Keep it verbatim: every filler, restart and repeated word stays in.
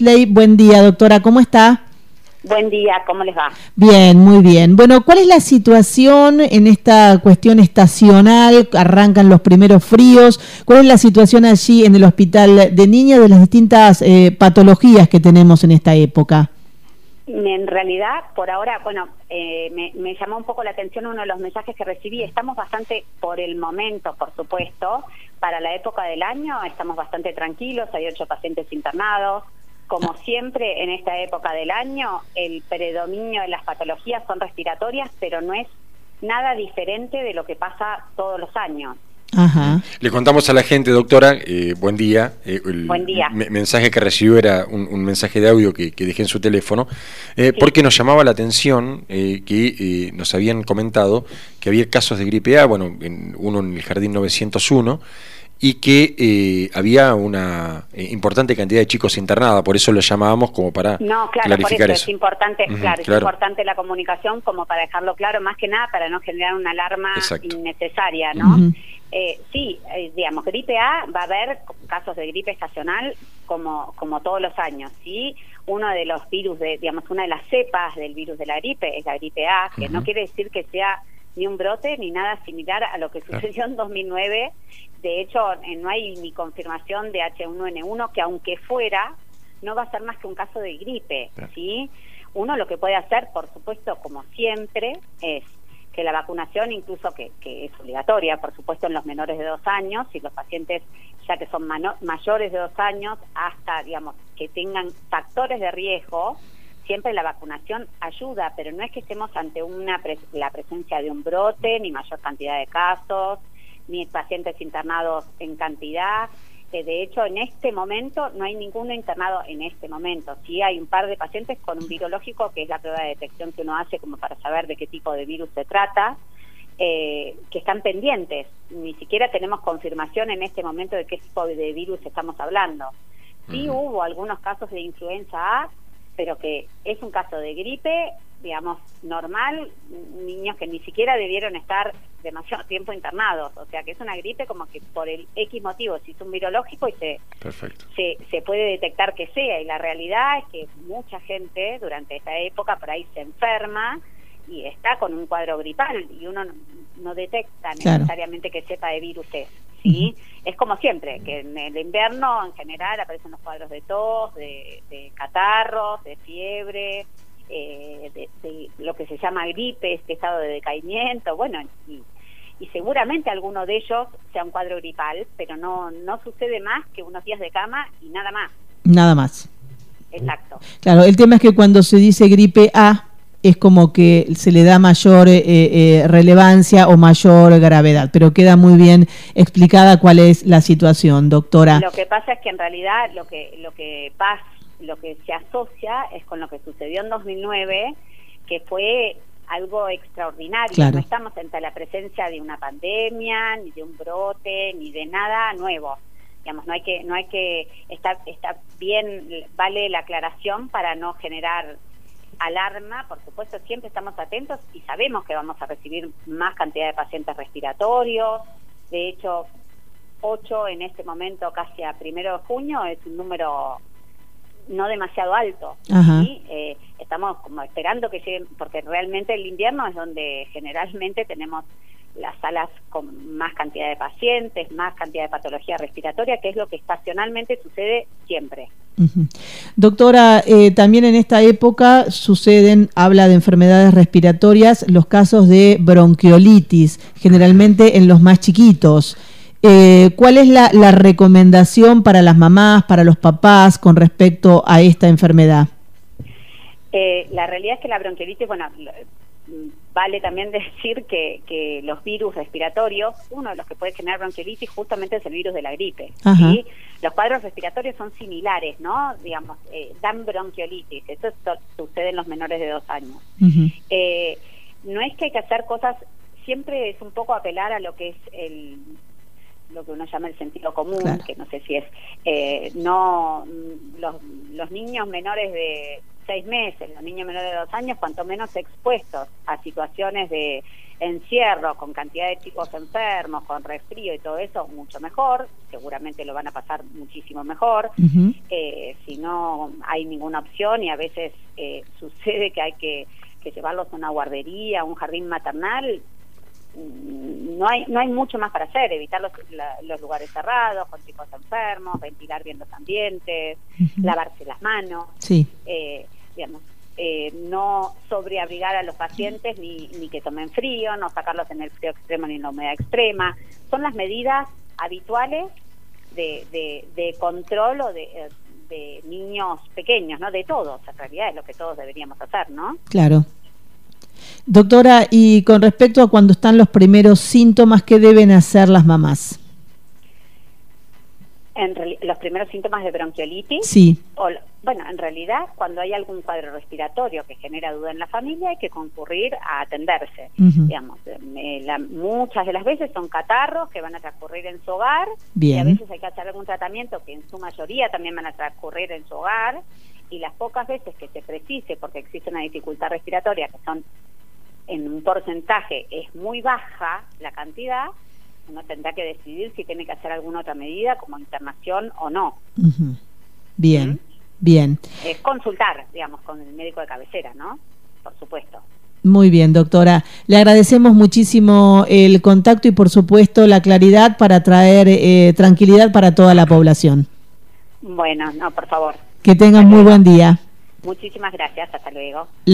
Besley. Buen día, doctora, ¿cómo está? Buen día, ¿cómo les va? Bien, muy bien. Bueno, ¿cuál es la situación en esta cuestión estacional? Arrancan los primeros fríos. ¿Cuál es la situación allí en el hospital de niñas de las distintas eh, patologías que tenemos en esta época? En realidad, por ahora, bueno, eh, me, me llamó un poco la atención uno de los mensajes que recibí. Estamos bastante, por el momento, por supuesto, para la época del año, estamos bastante tranquilos, hay ocho pacientes internados. Como siempre en esta época del año, el predominio de las patologías son respiratorias, pero no es nada diferente de lo que pasa todos los años. Ajá. Le contamos a la gente, doctora, eh, buen día. Eh, el buen día. mensaje que recibió era un, un mensaje de audio que, que dejé en su teléfono, eh, sí. porque nos llamaba la atención eh, que eh, nos habían comentado que había casos de gripe A, bueno, en, uno en el Jardín novecientos uno, y que eh, había una eh, importante cantidad de chicos internada, por eso lo llamábamos como para no, claro, clarificar por eso, eso. Es importante, uh-huh, claro, claro, es importante la comunicación como para dejarlo claro, más que nada para no generar una alarma Exacto. innecesaria, ¿no? Uh-huh. eh, sí, eh, digamos, gripe A va a haber casos de gripe estacional como, como todos los años, ¿sí? Uno de los virus, de, digamos, una de las cepas del virus de la gripe es la gripe A, que uh-huh. no quiere decir que sea ni un brote ni nada similar a lo que sucedió claro. en dos mil nueve. De hecho, no hay ni confirmación de H uno N uno, que aunque fuera, no va a ser más que un caso de gripe, claro. ¿sí? Uno lo que puede hacer, por supuesto, como siempre, es que la vacunación, incluso que, que es obligatoria, por supuesto, en los menores de dos años, y los pacientes ya que son mano, mayores de dos años, hasta, digamos, que tengan factores de riesgo, siempre la vacunación ayuda, pero no es que estemos ante una pres la presencia de un brote, ni mayor cantidad de casos, ni pacientes internados en cantidad. Eh, de hecho, en este momento no hay ninguno internado en este momento. Sí hay un par de pacientes con un virológico, que es la prueba de detección que uno hace como para saber de qué tipo de virus se trata, eh, que están pendientes. Ni siquiera tenemos confirmación en este momento de qué tipo de virus estamos hablando. Sí uh-huh. hubo algunos casos de influenza A, pero que es un caso de gripe, digamos, normal, niños que ni siquiera debieron estar demasiado tiempo internados, o sea que es una gripe como que por el X motivo se hizo un virológico y se, se se puede detectar que sea, y la realidad es que mucha gente durante esta época por ahí se enferma y está con un cuadro gripal y uno no, no detecta claro. necesariamente que sepa de virus es, ¿sí? Uh-huh. Es como siempre, que en el invierno en general aparecen los cuadros de tos, de, de catarros, de fiebre, Eh, de, de lo que se llama gripe, este estado de decaimiento, bueno, y, y seguramente alguno de ellos sea un cuadro gripal, pero no no sucede más que unos días de cama y nada más. Nada más. Exacto. Claro, el tema es que cuando se dice gripe A, es como que se le da mayor eh, eh, relevancia o mayor gravedad, pero queda muy bien explicada cuál es la situación, doctora. Lo que pasa es que en realidad lo que lo que pasa lo que se asocia es con lo que sucedió en dos mil nueve, que fue algo extraordinario. Claro. No estamos ante la presencia de una pandemia, ni de un brote, ni de nada nuevo. Digamos, no hay que, no hay que estar, está bien, vale la aclaración para no generar alarma. Por supuesto, siempre estamos atentos y sabemos que vamos a recibir más cantidad de pacientes respiratorios. De hecho, ocho en este momento, casi a primero de junio, es un número no demasiado alto, ¿sí? eh, estamos como esperando que lleguen, porque realmente el invierno es donde generalmente tenemos las salas con más cantidad de pacientes, más cantidad de patología respiratoria, que es lo que estacionalmente sucede siempre. Uh-huh. Doctora, eh, también en esta época suceden, habla de enfermedades respiratorias, los casos de bronquiolitis, generalmente en los más chiquitos. Eh, ¿Cuál es la, la recomendación para las mamás, para los papás con respecto a esta enfermedad? Eh, la realidad es que la bronquiolitis, bueno, vale también decir que, que los virus respiratorios, uno de los que puede generar bronquiolitis justamente es el virus de la gripe. ¿Sí? Los cuadros respiratorios son similares, ¿no? Digamos, eh, dan bronquiolitis. Eso sucede en los menores de dos años. Uh-huh. eh, no es que hay que hacer cosas, siempre es un poco apelar a lo que es el... lo que uno llama el sentido común, claro. que no sé si es, eh, no, los, los niños menores de seis meses, los niños menores de dos años, cuanto menos expuestos a situaciones de encierro, con cantidad de chicos enfermos, con resfrío y todo eso, mucho mejor, seguramente lo van a pasar muchísimo mejor. Uh-huh. eh, si no hay ninguna opción, y a veces eh, sucede que hay que, que llevarlos a una guardería, a un jardín maternal, no hay no hay mucho más para hacer, evitar los, la, los lugares cerrados, con chicos enfermos, ventilar bien los ambientes, uh-huh. lavarse las manos, sí. eh, digamos, Eh, no sobreabrigar a los pacientes ni, ni que tomen frío, no sacarlos en el frío extremo ni en la humedad extrema. Son las medidas habituales de, de, de control o de, de niños pequeños, ¿no? De todos, en realidad es lo que todos deberíamos hacer, ¿no? Claro. Doctora, y con respecto a cuando están los primeros síntomas, ¿qué deben hacer las mamás? En los primeros síntomas de bronquiolitis. Sí. O, bueno, en realidad, cuando hay algún cuadro respiratorio que genera duda en la familia, hay que concurrir a atenderse. Uh-huh. Digamos, eh, la, muchas de las veces son catarros que van a transcurrir en su hogar. Bien. Y a veces hay que hacer algún tratamiento que en su mayoría también van a transcurrir en su hogar. Y las pocas veces que se precise, porque existe una dificultad respiratoria, que son en un porcentaje, es muy baja la cantidad, uno tendrá que decidir si tiene que hacer alguna otra medida como internación o no. Uh-huh. Bien, ¿Mm? bien. Es consultar, digamos, con el médico de cabecera, ¿no? Por supuesto. Muy bien, doctora. Le agradecemos muchísimo el contacto y, por supuesto, la claridad para traer eh, tranquilidad para toda la población. Bueno, no, por favor. Que tengan muy buen día. Muchísimas gracias. Hasta luego.